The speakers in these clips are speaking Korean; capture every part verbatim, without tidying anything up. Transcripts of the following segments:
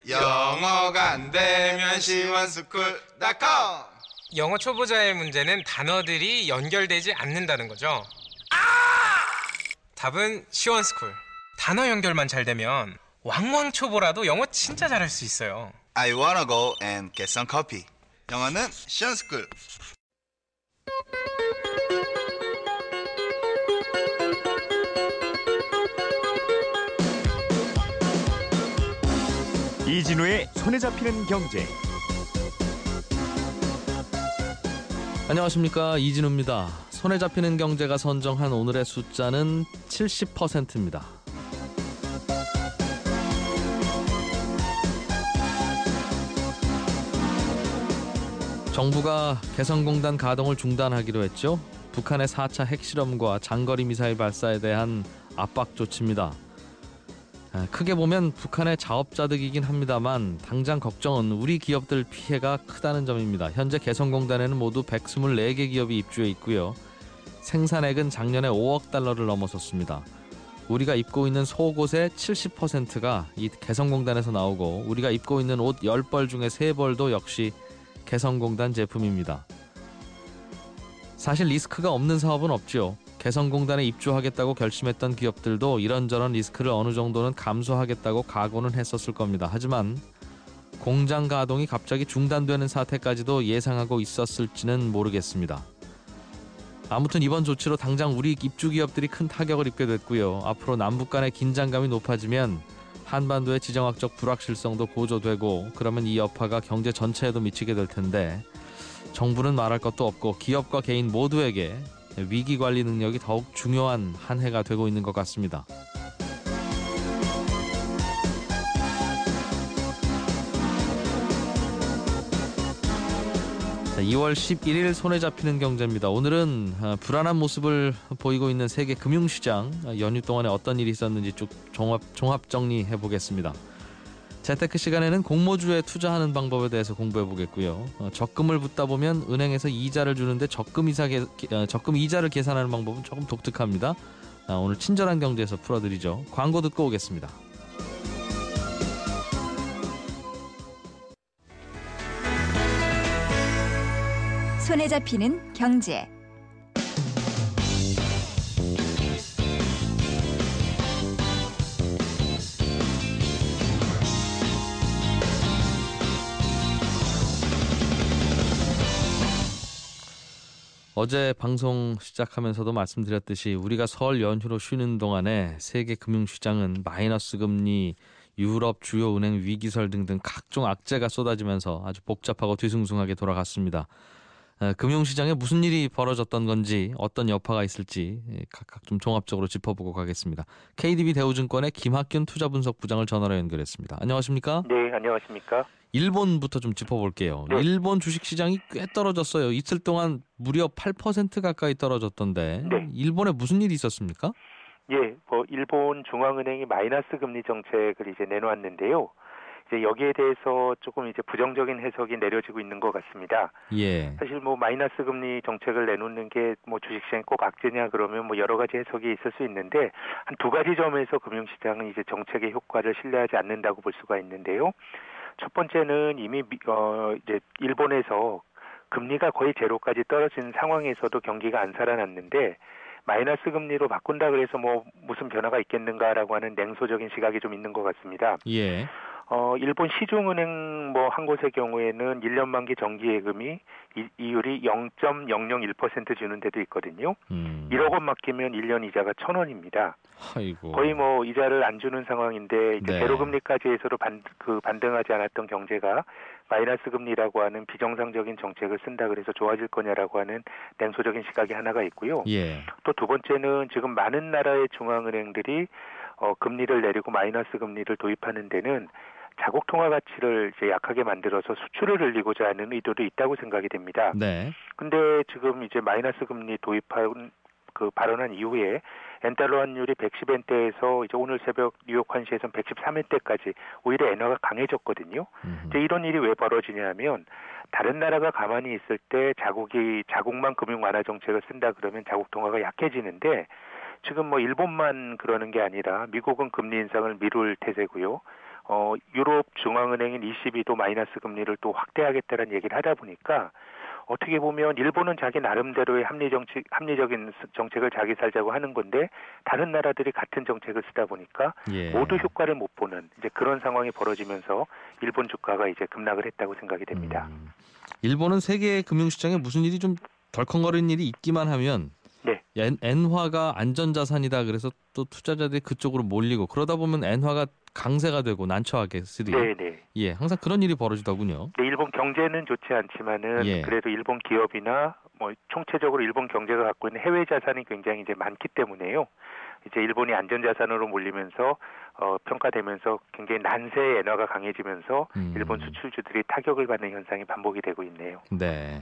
영어가 안 되면 시원스쿨 닷컴. 영어 초보자의 문제는 단어들이 연결되지 않는다는 거죠. 답은 시원스쿨. 단어 연결만 잘 되면 왕왕 초보라도 영어 진짜 잘할 수 있어요. I wanna go and get some coffee. 영어는 시원스쿨. 이진우의 손에 잡히는 경제. 안녕하십니까, 이진우입니다. 손에 잡히는 경제가 선정한 오늘의 숫자는 칠십 퍼센트입니다. 정부가 개성공단 가동을 중단하기로 했죠. 북한의 사 차 핵실험과 장거리 미사일 발사에 대한 압박 조치입니다. 크게 보면 북한의 자업자득이긴 합니다만 당장 걱정은 우리 기업들 피해가 크다는 점입니다. 현재 개성공단에는 모두 백이십사 개 기업이 입주해 있고요. 생산액은 작년에 오억 달러를 넘어섰습니다. 우리가 입고 있는 속옷의 칠십 퍼센트가 이 개성공단에서 나오고 우리가 입고 있는 옷 십 벌 중에 세 벌도 역시 개성공단 제품입니다. 사실 리스크가 없는 사업은 없죠. 개성공단에 입주하겠다고 결심했던 기업들도 이런저런 리스크를 어느 정도는 감수하겠다고 각오는 했었을 겁니다. 하지만 공장 가동이 갑자기 중단되는 사태까지도 예상하고 있었을지는 모르겠습니다. 아무튼 이번 조치로 당장 우리 입주 기업들이 큰 타격을 입게 됐고요. 앞으로 남북 간의 긴장감이 높아지면 한반도의 지정학적 불확실성도 고조되고 그러면 이 여파가 경제 전체에도 미치게 될 텐데 정부는 말할 것도 없고 기업과 개인 모두에게 위기 관리 능력이 더욱 중요한 한 해가 되고 있는 것 같습니다. 이월 십일일 손에 잡히는 경제입니다. 오늘은 불안한 모습을 보이고 있는 세계 금융시장, 연휴 동안에 어떤 일이 있었는지 쭉 종합, 종합 정리해 보겠습니다. 재테크 시간에는 공모주에 투자하는 방법에 대해서 공부해 보겠고요. 적금을 붓다 보면 은행에서 이자를 주는데 적금, 이자, 적금 이자를 계산하는 방법은 조금 독특합니다. 오늘 친절한 경제에서 풀어드리죠. 광고 듣고 오겠습니다. 손에 잡히는 경제. 어제 방송 시작하면서도 말씀드렸듯이 우리가 설 연휴로 쉬는 동안에 세계 금융시장은 마이너스 금리, 유럽 주요 은행 위기설 등등 각종 악재가 쏟아지면서 아주 복잡하고 뒤숭숭하게 돌아갔습니다. 금융시장에 무슨 일이 벌어졌던 건지 어떤 여파가 있을지 각각 좀 종합적으로 짚어보고 가겠습니다. 케이디비 대우증권의 김학균 투자분석부장을 전화로 연결했습니다. 안녕하십니까? 네, 안녕하십니까? 일본부터 좀 짚어볼게요. 네. 일본 주식시장이 꽤 떨어졌어요. 이틀 동안 무려 팔 퍼센트 가까이 떨어졌던데 네. 일본에 무슨 일이 있었습니까? 예, 뭐 일본 중앙은행이 마이너스 금리 정책을 이제 내놓았는데요. 이제 여기에 대해서 조금 이제 부정적인 해석이 내려지고 있는 것 같습니다. 예. 사실 뭐 마이너스 금리 정책을 내놓는 게 뭐 주식시장이 꼭 악재냐 그러면 뭐 여러 가지 해석이 있을 수 있는데 한 두 가지 점에서 금융시장은 이제 정책의 효과를 신뢰하지 않는다고 볼 수가 있는데요. 첫 번째는 이미 어 이제 일본에서 금리가 거의 제로까지 떨어진 상황에서도 경기가 안 살아났는데 마이너스 금리로 바꾼다 그래서 뭐 무슨 변화가 있겠는가라고 하는 냉소적인 시각이 좀 있는 것 같습니다. 예. 어, 일본 시중은행 뭐 한 곳의 경우에는 일 년 만기 정기 예금이 이, 이율이 영 점 영영일 퍼센트 주는 데도 있거든요. 음. 일억 원 맡기면 일 년 이자가 천 원입니다. 아이고. 거의 뭐 이자를 안 주는 상황인데 이제 네. 제로 금리까지 해서도 반, 그 반등하지 않았던 경제가 마이너스 금리라고 하는 비정상적인 정책을 쓴다 그래서 좋아질 거냐라고 하는 냉소적인 시각이 하나가 있고요. 예. 또 두 번째는 지금 많은 나라의 중앙은행들이 어, 금리를 내리고 마이너스 금리를 도입하는 데는 자국 통화 가치를 이제 약하게 만들어서 수출을 늘리고자 하는 의도도 있다고 생각이 됩니다. 네. 근데 지금 이제 마이너스 금리 도입한 그 발언한 이후에 엔달러 환율이 백십 엔대에서 이제 오늘 새벽 뉴욕 환시에서는 백십삼 엔대까지 오히려 엔화가 강해졌거든요. 이제 이런 일이 왜 벌어지냐면 다른 나라가 가만히 있을 때 자국이 자국만 금융 완화 정책을 쓴다 그러면 자국 통화가 약해지는데 지금 뭐 일본만 그러는 게 아니라 미국은 금리 인상을 미룰 태세고요. 어, 유럽 중앙은행인 이씨비도 마이너스 금리를 또 확대하겠다는 얘기를 하다 보니까 어떻게 보면 일본은 자기 나름대로의 합리 정책, 합리적인 정책을 자기 살자고 하는 건데 다른 나라들이 같은 정책을 쓰다 보니까 예. 모두 효과를 못 보는 이제 그런 상황이 벌어지면서 일본 주가가 이제 급락을 했다고 생각이 됩니다. 음, 일본은 세계 금융시장에 무슨 일이 좀 덜컹거리는 일이 있기만 하면 네. 엔, 엔화가 안전자산이다 그래서 또 투자자들이 그쪽으로 몰리고 그러다 보면 엔화가 강세가 되고 난처하게 쓰리. 네, 네. 예, 항상 그런 일이 벌어지더군요. 네, 일본 경제는 좋지 않지만은 예. 그래도 일본 기업이나 뭐 총체적으로 일본 경제가 갖고 있는 해외 자산이 굉장히 이제 많기 때문에요. 이제 일본이 안전자산으로 몰리면서 어, 평가되면서 굉장히 난세 엔화가 강해지면서 음. 일본 수출주들이 타격을 받는 현상이 반복이 되고 있네요. 네.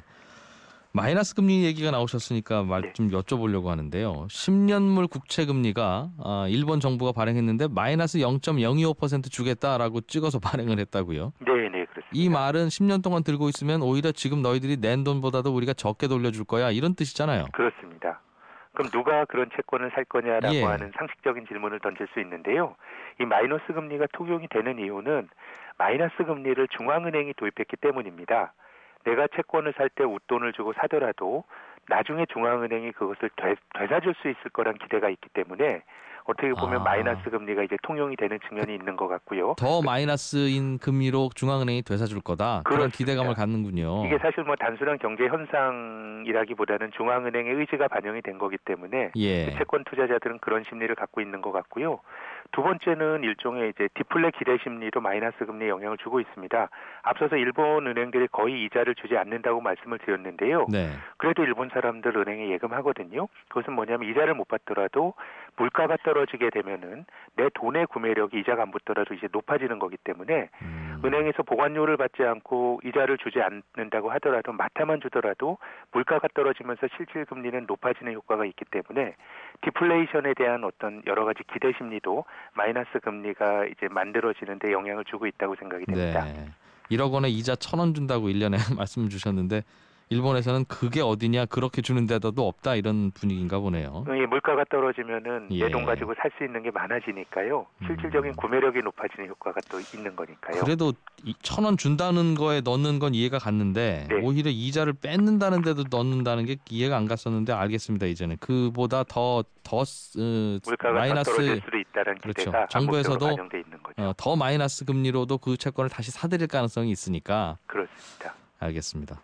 마이너스 금리 얘기가 나오셨으니까 말 네. 좀 여쭤보려고 하는데요. 십 년물 국채 금리가 아, 일본 정부가 발행했는데 마이너스 영 점 영이오 퍼센트 주겠다라고 찍어서 발행을 했다고요. 네, 네, 그렇습니다. 이 말은 십 년 동안 들고 있으면 오히려 지금 너희들이 낸 돈보다도 우리가 적게 돌려줄 거야 이런 뜻이잖아요. 그렇습니다. 그럼 누가 그런 채권을 살 거냐라고 예. 하는 상식적인 질문을 던질 수 있는데요. 이 마이너스 금리가 통용이 되는 이유는 마이너스 금리를 중앙은행이 도입했기 때문입니다. 내가 채권을 살 때 웃돈을 주고 사더라도 나중에 중앙은행이 그것을 되, 되사줄 수 있을 거란 기대가 있기 때문에 어떻게 보면 아. 마이너스 금리가 이제 통용이 되는 측면이 있는 것 같고요. 더 마이너스인 금리로 중앙은행이 되사줄 거다. 그런 그렇습니다. 기대감을 갖는군요. 이게 사실 뭐 단순한 경제 현상이라기보다는 중앙은행의 의지가 반영이 된 거기 때문에 예. 채권 투자자들은 그런 심리를 갖고 있는 것 같고요. 두 번째는 일종의 이제 디플레 기대 심리도 마이너스 금리에 영향을 주고 있습니다. 앞서서 일본 은행들이 거의 이자를 주지 않는다고 말씀을 드렸는데요. 네. 그래도 일본 사람들 은행에 예금하거든요. 그것은 뭐냐면 이자를 못 받더라도 물가가 떨어지게 되면은 내 돈의 구매력이 이자가 안 붙더라도 이제 높아지는 거기 때문에 음. 은행에서 보관료를 받지 않고 이자를 주지 않는다고 하더라도 마타만 주더라도 물가가 떨어지면서 실질 금리는 높아지는 효과가 있기 때문에 디플레이션에 대한 어떤 여러 가지 기대 심리도 마이너스 금리가 이제 만들어지는데 영향을 주고 있다고 생각이 됩니다. 네. 일억 원에 이자 천 원 준다고 일 년에 말씀 주셨는데 일본에서는 그게 어디냐 그렇게 주는 데도 없다 이런 분위기인가 보네요. 이 물가가 떨어지면은 예. 내 돈 가지고 살 수 있는 게 많아지니까요. 실질적인 음. 구매력이 높아지는 효과가 또 있는 거니까요. 그래도 천 원 준다는 거에 넣는 건 이해가 갔는데 네. 오히려 이자를 뺏는다는 데도 넣는다는 게 이해가 안 갔었는데 알겠습니다. 이제는 그보다 더 더 어, 물가가 마이너스 더 떨어질 수도 있다는 그렇죠. 기대가 정부에서도 반복적으로 반영돼 있는 거죠. 어, 더 마이너스 금리로도 그 채권을 다시 사들일 가능성이 있으니까 그렇습니다. 알겠습니다.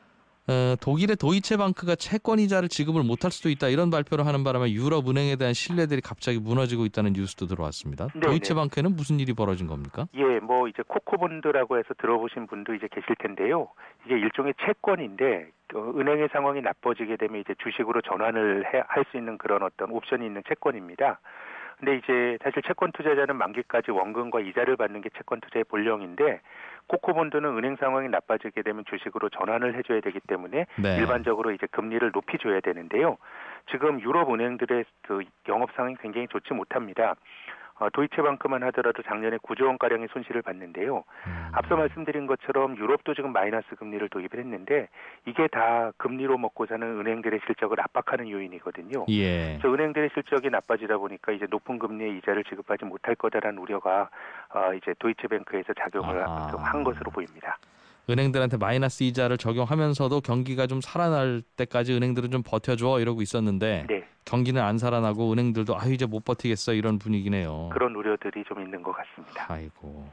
어, 독일의 도이체방크가 채권 이자를 지급을 못할 수도 있다 이런 발표를 하는 바람에 유럽 은행에 대한 신뢰들이 갑자기 무너지고 있다는 뉴스도 들어왔습니다. 네네. 도이체방크에는 무슨 일이 벌어진 겁니까? 예, 뭐 이제 코코본드라고 해서 들어보신 분도 이제 계실 텐데요. 이게 일종의 채권인데 어, 은행의 상황이 나빠지게 되면 이제 주식으로 전환을 할 수 있는 그런 어떤 옵션이 있는 채권입니다. 근데 이제 사실 채권 투자자는 만기까지 원금과 이자를 받는 게 채권 투자의 본령인데 코코본드는 은행 상황이 나빠지게 되면 주식으로 전환을 해줘야 되기 때문에 네. 일반적으로 이제 금리를 높이 줘야 되는데요. 지금 유럽 은행들의 그 영업 상황이 굉장히 좋지 못합니다. 어, 도이체방크만 하더라도 작년에 구조 원 가량의 손실을 봤는데요. 음. 앞서 말씀드린 것처럼 유럽도 지금 마이너스 금리를 도입을 했는데 이게 다 금리로 먹고 사는 은행들의 실적을 압박하는 요인이거든요. 예. 그래서 은행들의 실적이 나빠지다 보니까 이제 높은 금리의 이자를 지급하지 못할 거다라는 우려가 어, 이제 도이체뱅크에서 작용을 아하. 한 것으로 보입니다. 은행들한테 마이너스 이자를 적용하면서도 경기가 좀 살아날 때까지 은행들은 좀 버텨줘 이러고 있었는데 네, 경기는 안 살아나고 은행들도 아 이제 못 버티겠어 이런 분위기네요. 그런 우려들이 좀 있는 것 같습니다. 아이고.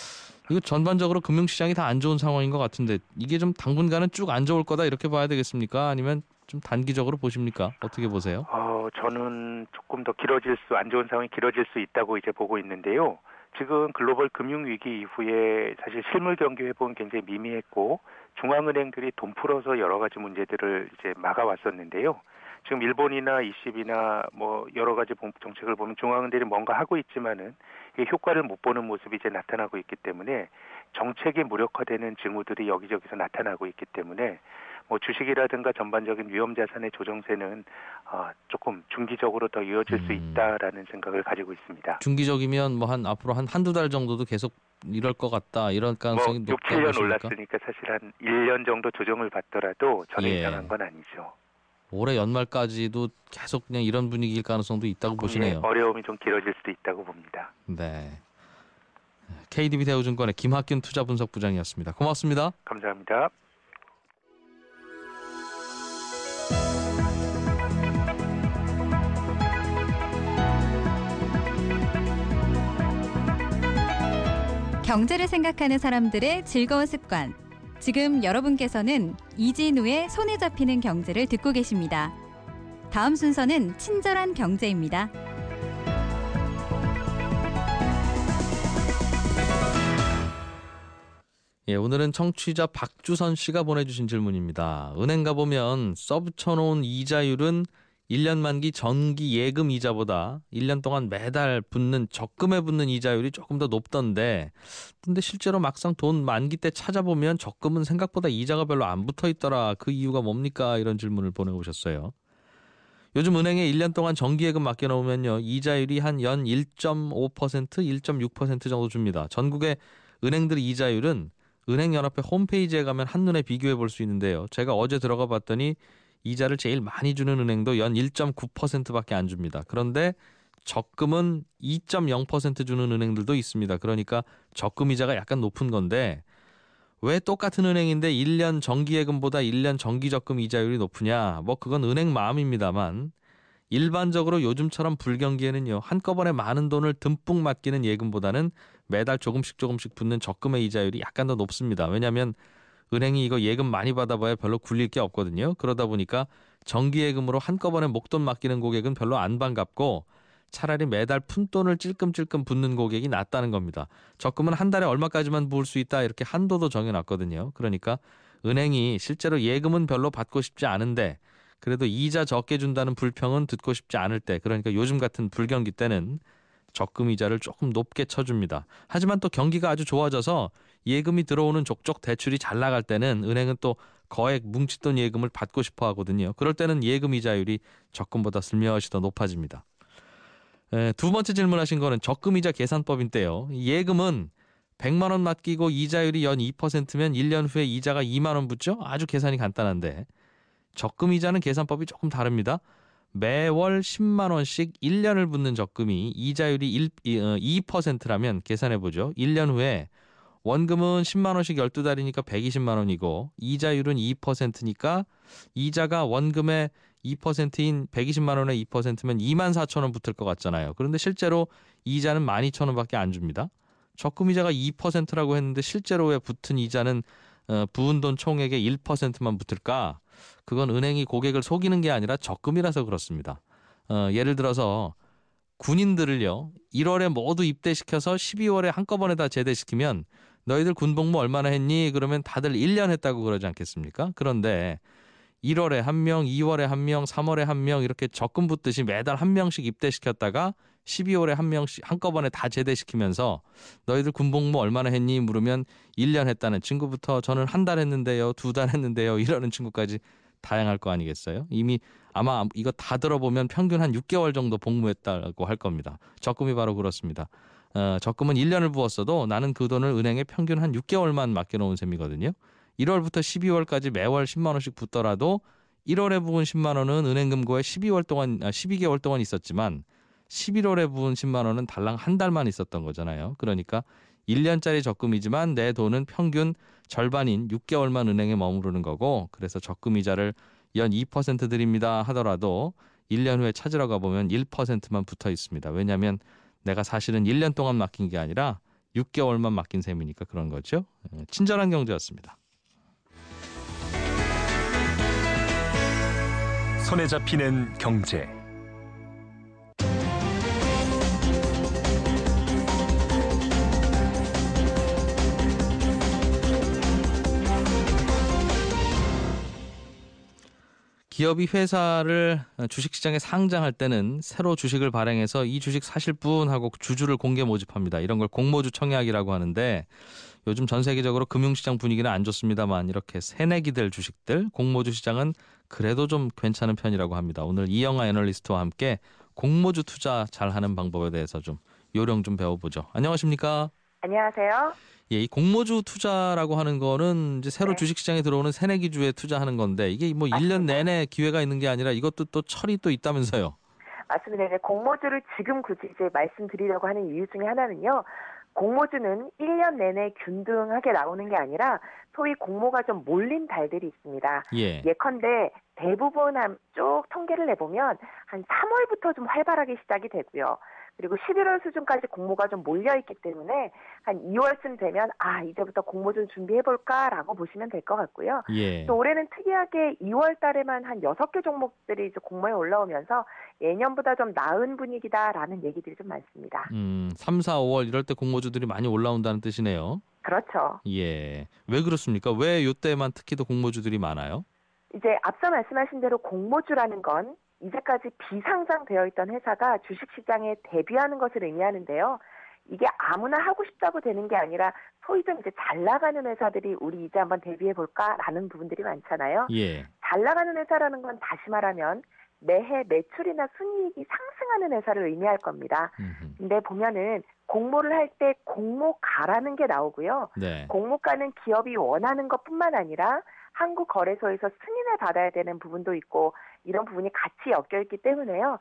이거 전반적으로 금융시장이 다 안 좋은 상황인 것 같은데 이게 좀 당분간은 쭉 안 좋을 거다 이렇게 봐야 되겠습니까? 아니면 좀 단기적으로 보십니까? 어떻게 보세요? 어, 저는 조금 더 길어질 수, 안 좋은 상황이 길어질 수 있다고 이제 보고 있는데요. 지금 글로벌 금융위기 이후에 사실 실물 경기 회복은 굉장히 미미했고 중앙은행들이 돈 풀어서 여러 가지 문제들을 이제 막아왔었는데요. 지금 일본이나 이씨비나 뭐 여러 가지 정책을 보면 중앙은행들이 뭔가 하고 있지만은 이게 효과를 못 보는 모습이 이제 나타나고 있기 때문에 정책이 무력화되는 징후들이 여기저기서 나타나고 있기 때문에 뭐 주식이라든가 전반적인 위험 자산의 조정세는 어, 조금 중기적으로 더 이어질 수 음. 있다라는 생각을 가지고 있습니다. 중기적이면 뭐 한 앞으로 한 한두 달 정도도 계속 이럴 것 같다 이런 뭐 가능성이 육, 높다고 칠 년 보십니까? 올랐으니까 사실 한 일 년 정도 조정을 받더라도 전혀 예. 이상한 건 아니죠. 올해 연말까지도 계속 그냥 이런 분위기일 가능성도 있다고 보시네요. 예, 어려움이 좀 길어질 수도 있다고 봅니다. 네. 케이디비 대우증권의 김학균 투자분석부장이었습니다. 고맙습니다. 감사합니다. 경제를 생각하는 사람들의 즐거운 습관. 지금 여러분께서는 이진우의 손에 잡히는 경제를 듣고 계십니다. 다음 순서는 친절한 경제입니다. 예, 오늘은 청취자 박주선 씨가 보내주신 질문입니다. 은행 가보면 써붙여놓은 이자율은 일 년 만기 정기 예금 이자보다 일 년 동안 매달 붙는 적금에 붙는 이자율이 조금 더 높던데 근데 실제로 막상 돈 만기 때 찾아보면 적금은 생각보다 이자가 별로 안 붙어 있더라. 그 이유가 뭡니까? 이런 질문을 보내오셨어요. 요즘 은행에 일 년 동안 정기예금 맡겨놓으면요. 이자율이 한 연 일 점 오 퍼센트, 일 점 육 퍼센트 정도 줍니다. 전국의 은행들 이자율은 은행연합회 홈페이지에 가면 한눈에 비교해 볼 수 있는데요. 제가 어제 들어가 봤더니 이자를 제일 많이 주는 은행도 연 일 점 구 퍼센트밖에 안 줍니다. 그런데 적금은 이 점 영 퍼센트 주는 은행들도 있습니다. 그러니까 적금 이자가 약간 높은 건데 왜 똑같은 은행인데 일 년 정기예금보다 일 년 정기적금 이자율이 높으냐? 뭐 그건 은행 마음입니다만 일반적으로 요즘처럼 불경기에는요. 한꺼번에 많은 돈을 듬뿍 맡기는 예금보다는 매달 조금씩 조금씩 붙는 적금의 이자율이 약간 더 높습니다. 왜냐하면 은행이 이거 예금 많이 받아봐야 별로 굴릴 게 없거든요. 그러다 보니까 정기예금으로 한꺼번에 목돈 맡기는 고객은 별로 안 반갑고 차라리 매달 푼돈을 찔끔찔끔 붓는 고객이 낫다는 겁니다. 적금은 한 달에 얼마까지만 부을 수 있다 이렇게 한도도 정해놨거든요. 그러니까 은행이 실제로 예금은 별로 받고 싶지 않은데 그래도 이자 적게 준다는 불평은 듣고 싶지 않을 때 그러니까 요즘 같은 불경기 때는 적금 이자를 조금 높게 쳐줍니다. 하지만 또 경기가 아주 좋아져서 예금이 들어오는 족족 대출이 잘 나갈 때는 은행은 또 거액 뭉칫돈 예금을 받고 싶어 하거든요. 그럴 때는 예금 이자율이 적금보다 슬며시 더 높아집니다. 에, 두 번째 질문하신 거는 적금 이자 계산법인데요. 예금은 백만 원 맡기고 이자율이 연 이 퍼센트면 일 년 후에 이자가 이만 원 붙죠? 아주 계산이 간단한데 적금 이자는 계산법이 조금 다릅니다. 매월 십만 원씩 일 년을 붙는 적금이 이자율이 이 퍼센트라면 계산해보죠. 일 년 후에 원금은 십만 원씩 열두 달이니까 백이십만 원이고 이자율은 이 퍼센트니까 이자가 원금의 이 퍼센트인 백이십만 원의 이 퍼센트면 이만 사천 원 붙을 것 같잖아요. 그런데 실제로 이자는 만 이천 원밖에 안 줍니다. 적금 이자가 이 퍼센트라고 했는데 실제로 왜 붙은 이자는 어, 부은 돈 총액의 일 퍼센트만 붙을까? 그건 은행이 고객을 속이는 게 아니라 적금이라서 그렇습니다. 어, 예를 들어서 군인들을요. 일월에 모두 입대시켜서 십이월에 한꺼번에 다 제대시키면 너희들 군복무 얼마나 했니? 그러면 다들 일 년 했다고 그러지 않겠습니까? 그런데 일월에 한 명, 이월에 한 명, 삼월에 한 명 이렇게 적금 붙듯이 매달 한 명씩 입대시켰다가 십이월에 한 명씩 한꺼번에 다 제대시키면서 너희들 군복무 얼마나 했니? 물으면 일 년 했다는 친구부터 저는 한 달 했는데요. 두 달 했는데요. 이러는 친구까지 다양할 거 아니겠어요? 이미 아마 이거 다 들어보면 평균 한 육 개월 정도 복무했다고 할 겁니다. 적금이 바로 그렇습니다. 어, 적금은 일 년을 부었어도 나는 그 돈을 은행에 평균 한 육 개월만 맡겨놓은 셈이거든요. 일월부터 십이월까지 매월 십만 원씩 붙더라도 일월에 부은 십만 원은 은행금고에 십이월 동안, 아, 십이 개월 동안 있었지만 십일월에 부은 십만 원은 달랑 한 달만 있었던 거잖아요. 그러니까 일 년짜리 적금이지만 내 돈은 평균 절반인 육 개월만 은행에 머무르는 거고 그래서 적금 이자를 연 이 퍼센트 드립니다 하더라도 일 년 후에 찾으러 가보면 일 퍼센트만 붙어 있습니다. 왜냐하면 내가 사실은 일 년 동안 맡긴 게 아니라 육 개월만 맡긴 셈이니까 그런 거죠. 친절한 경제였습니다. 손에 잡히는 경제. 기업이 회사를 주식시장에 상장할 때는 새로 주식을 발행해서 이 주식 사실 분 하고 주주를 공개 모집합니다. 이런 걸 공모주 청약이라고 하는데 요즘 전 세계적으로 금융시장 분위기는 안 좋습니다만 이렇게 새내기 될 주식들 공모주 시장은 그래도 좀 괜찮은 편이라고 합니다. 오늘 이영하 애널리스트와 함께 공모주 투자 잘하는 방법에 대해서 좀 요령 좀 배워보죠. 안녕하십니까? 안녕하세요. 예, 이 공모주 투자라고 하는 거는 이제 새로 네. 주식시장에 들어오는 새내기주에 투자하는 건데 이게 뭐 일 년 내내 기회가 있는 게 아니라 이것도 또 철이 또 있다면서요. 맞습니다. 이제 공모주를 지금 굳이 이제 말씀드리려고 하는 이유 중에 하나는요. 공모주는 일 년 내내 균등하게 나오는 게 아니라 소위 공모가 좀 몰린 달들이 있습니다. 예. 예컨대 대부분 한 쭉 통계를 내보면 한 삼월부터 좀 활발하게 시작이 되고요. 그리고 십일월 수준까지 공모가 좀 몰려있기 때문에 한 이월쯤 되면 아 이제부터 공모 좀 준비해볼까라고 보시면 될 것 같고요. 예. 또 올해는 특이하게 이월 달에만 한 여섯 개 종목들이 이제 공모에 올라오면서 예년보다 좀 나은 분위기다라는 얘기들이 좀 많습니다. 음, 삼, 사, 오월 이럴 때 공모주들이 많이 올라온다는 뜻이네요. 그렇죠. 예. 왜 그렇습니까? 왜 이때만 특히 더 공모주들이 많아요? 이제 앞서 말씀하신 대로 공모주라는 건 이제까지 비상장되어 있던 회사가 주식시장에 데뷔하는 것을 의미하는데요. 이게 아무나 하고 싶다고 되는 게 아니라 소위 좀 이제 잘 나가는 회사들이 우리 이제 한번 데뷔해볼까라는 부분들이 많잖아요. 예. 잘 나가는 회사라는 건 다시 말하면 매해 매출이나 순이익이 상승하는 회사를 의미할 겁니다. 음흠. 근데 보면은 공모를 할 때 공모가라는 게 나오고요. 네. 공모가는 기업이 원하는 것뿐만 아니라 한국거래소에서 승인을 받아야 되는 부분도 있고 이런 부분이 같이 엮여있기 때문에요.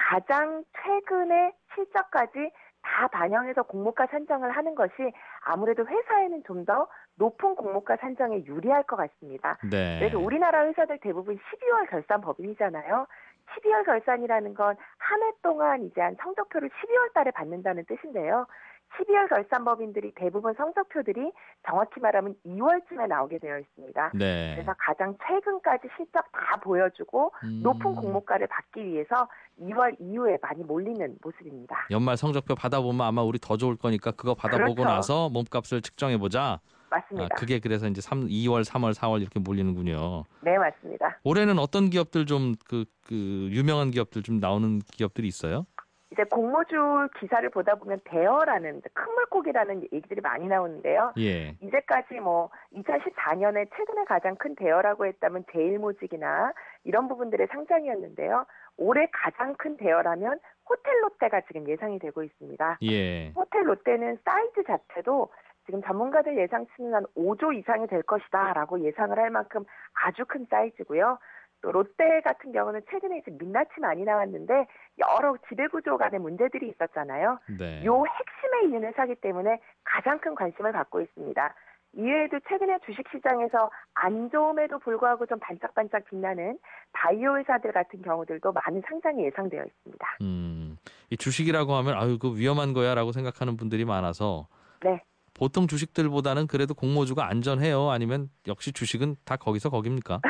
가장 최근의 실적까지 다 반영해서 공모가 산정을 하는 것이 아무래도 회사에는 좀 더 높은 공모가 산정에 유리할 것 같습니다. 네. 그래서 우리나라 회사들 대부분 십이월 결산 법인이잖아요. 십이월 결산이라는 건 한 해 동안 이제 한 성적표를 십이월 달에 받는다는 뜻인데요. 십이월 결산 법인들이 대부분 성적표들이 정확히 말하면 이월쯤에 나오게 되어 있습니다. 네. 그래서 가장 최근까지 실적 다 보여주고 음. 높은 공모가를 받기 위해서 이월 이후에 많이 몰리는 모습입니다. 연말 성적표 받아보면 아마 우리 더 좋을 거니까 그거 받아보고 그렇죠. 나서 몸값을 측정해보자. 맞습니다. 아, 그게 그래서 이제 삼, 이월, 삼월, 사월 이렇게 몰리는군요. 네, 맞습니다. 올해는 어떤 기업들 좀 그 그 유명한 기업들 좀 나오는 기업들이 있어요? 이제 공모주 기사를 보다 보면 대어라는 큰 물고기라는 얘기들이 많이 나오는데요. 예. 이제까지 뭐 이천십사 년에 최근에 가장 큰 대어라고 했다면 제일모직이나 이런 부분들의 상장이었는데요. 올해 가장 큰 대어라면 호텔 롯데가 지금 예상이 되고 있습니다. 예. 호텔 롯데는 사이즈 자체도 지금 전문가들 예상치는 한 오조 이상이 될 것이다라고 예상을 할 만큼 아주 큰 사이즈고요. 또 롯데 같은 경우는 최근에 이제 민낯이 많이 나왔는데 여러 지배구조 간의 문제들이 있었잖아요. 네. 요 핵심에 있는 회사이기 때문에 가장 큰 관심을 받고 있습니다. 이외에도 최근에 주식시장에서 안 좋음에도 불구하고 좀 반짝반짝 빛나는 바이오 회사들 같은 경우들도 많은 상장이 예상되어 있습니다. 음, 이 주식이라고 하면 아유 그 위험한 거야라고 생각하는 분들이 많아서 네. 보통 주식들보다는 그래도 공모주가 안전해요? 아니면 역시 주식은 다 거기서 거깁니까?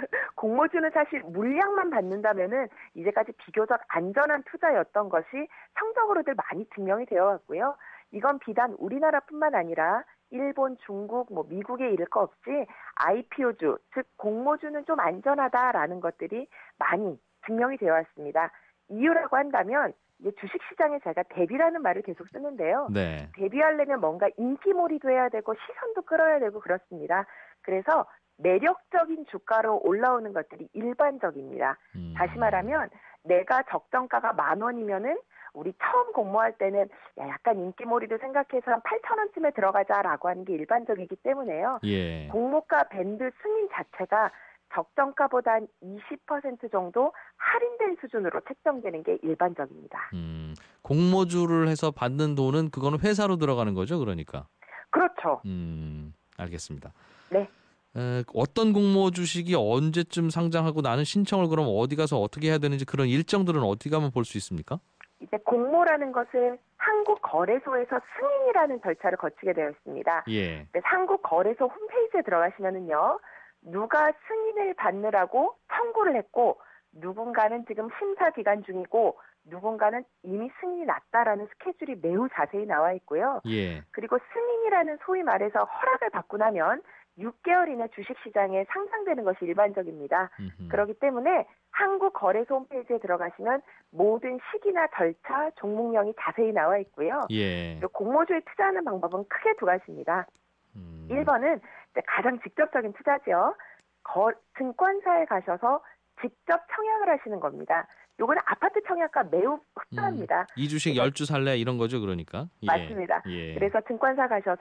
공모주는 사실 물량만 받는다면은 이제까지 비교적 안전한 투자였던 것이 성적으로들 많이 증명이 되어 왔고요. 이건 비단 우리나라뿐만 아니라 일본, 중국, 뭐 미국에 이를 거 없이 아이피오주, 즉 공모주는 좀 안전하다라는 것들이 많이 증명이 되어 왔습니다. 이유라고 한다면 이제 주식시장에 제가 대비라는 말을 계속 쓰는데요. 네. 데뷔하려면 뭔가 인기몰이도 해야 되고 시선도 끌어야 되고 그렇습니다. 그래서 매력적인 주가로 올라오는 것들이 일반적입니다. 음. 다시 말하면 내가 적정가가 만 원이면은 우리 처음 공모할 때는 야, 약간 인기몰이도 생각해서 한 팔천 원쯤에 들어가자라고 하는 게 일반적이기 때문에요. 예. 공모가 밴드 승인 자체가 적정가보다 한 이십 퍼센트 정도 할인된 수준으로 책정되는 게 일반적입니다. 음, 공모주를 해서 받는 돈은 그거는 회사로 들어가는 거죠, 그러니까. 그렇죠. 음, 알겠습니다. 네. 에, 어떤 공모 주식이 언제쯤 상장하고 나는 신청을 그럼 어디 가서 어떻게 해야 되는지 그런 일정들은 어디 가면 볼 수 있습니까? 이제 공모라는 것은 한국거래소에서 승인이라는 절차를 거치게 되어 있습니다. 예. 그래서 한국거래소 홈페이지에 들어가시면은요, 누가 승인을 받느라고 청구를 했고, 누군가는 지금 심사 기간 중이고, 누군가는 이미 승인이 났다라는 스케줄이 매우 자세히 나와 있고요. 예. 그리고 승인이라는 소위 말해서 허락을 받고 나면 육 개월 이내 주식시장에 상장되는 것이 일반적입니다. 음흠. 그렇기 때문에 한국거래소 홈페이지에 들어가시면 모든 시기나 절차, 종목명이 자세히 나와 있고요. 예. 그리고 공모주에 투자하는 방법은 크게 두 가지입니다. 음. 일 번은 가장 직접적인 투자죠. 거, 증권사에 가셔서 직접 청약을 하시는 겁니다. 요거는 아파트 청약과 매우 흡사합니다. 음, 이 주식 열 주 살래 이런 거죠, 그러니까. 예. 맞습니다. 예. 그래서 증권사 가셔서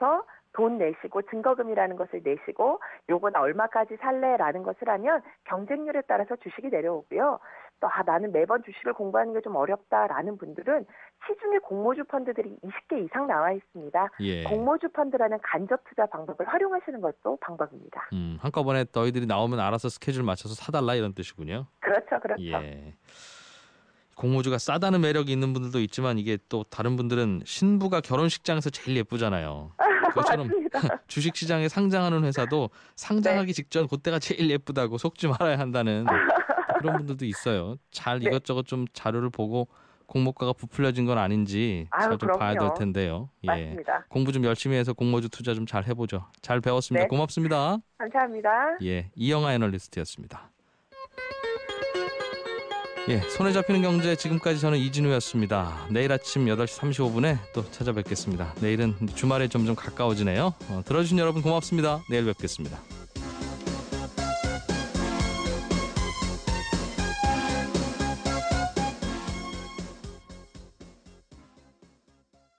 돈 내시고 증거금이라는 것을 내시고 요거 나 얼마까지 살래라는 것을 하면 경쟁률에 따라서 주식이 내려오고요. 또 아, 나는 매번 주식을 공부하는 게 좀 어렵다라는 분들은 시중에 공모주 펀드들이 이십 개 이상 나와 있습니다. 예. 공모주 펀드라는 간접 투자 방법을 활용하시는 것도 방법입니다. 음, 한꺼번에 너희들이 나오면 알아서 스케줄 맞춰서 사달라 이런 뜻이군요. 그렇죠, 그렇죠. 예. 공모주가 싸다는 매력이 있는 분들도 있지만 이게 또 다른 분들은 신부가 결혼식장에서 제일 예쁘잖아요. 그것처럼 주식시장에 상장하는 회사도 상장하기 네. 직전 그때가 제일 예쁘다고 속지 말아야 한다는 그런 분들도 있어요. 잘 네. 이것저것 좀 자료를 보고 공모가가 부풀려진 건 아닌지 잘 좀 봐야 될 텐데요. 예. 맞습니다. 공부 좀 열심히 해서 공모주 투자 좀 잘 해보죠. 잘 배웠습니다. 네. 고맙습니다. 감사합니다. 예, 이영하 애널리스트였습니다. 예, 손에 잡히는 경제 지금까지 저는 이진우였습니다. 내일 아침 여덟 시 삼십오 분에 또 찾아뵙겠습니다. 내일은 주말에 점점 가까워지네요. 어, 들어주신 여러분 고맙습니다. 내일 뵙겠습니다.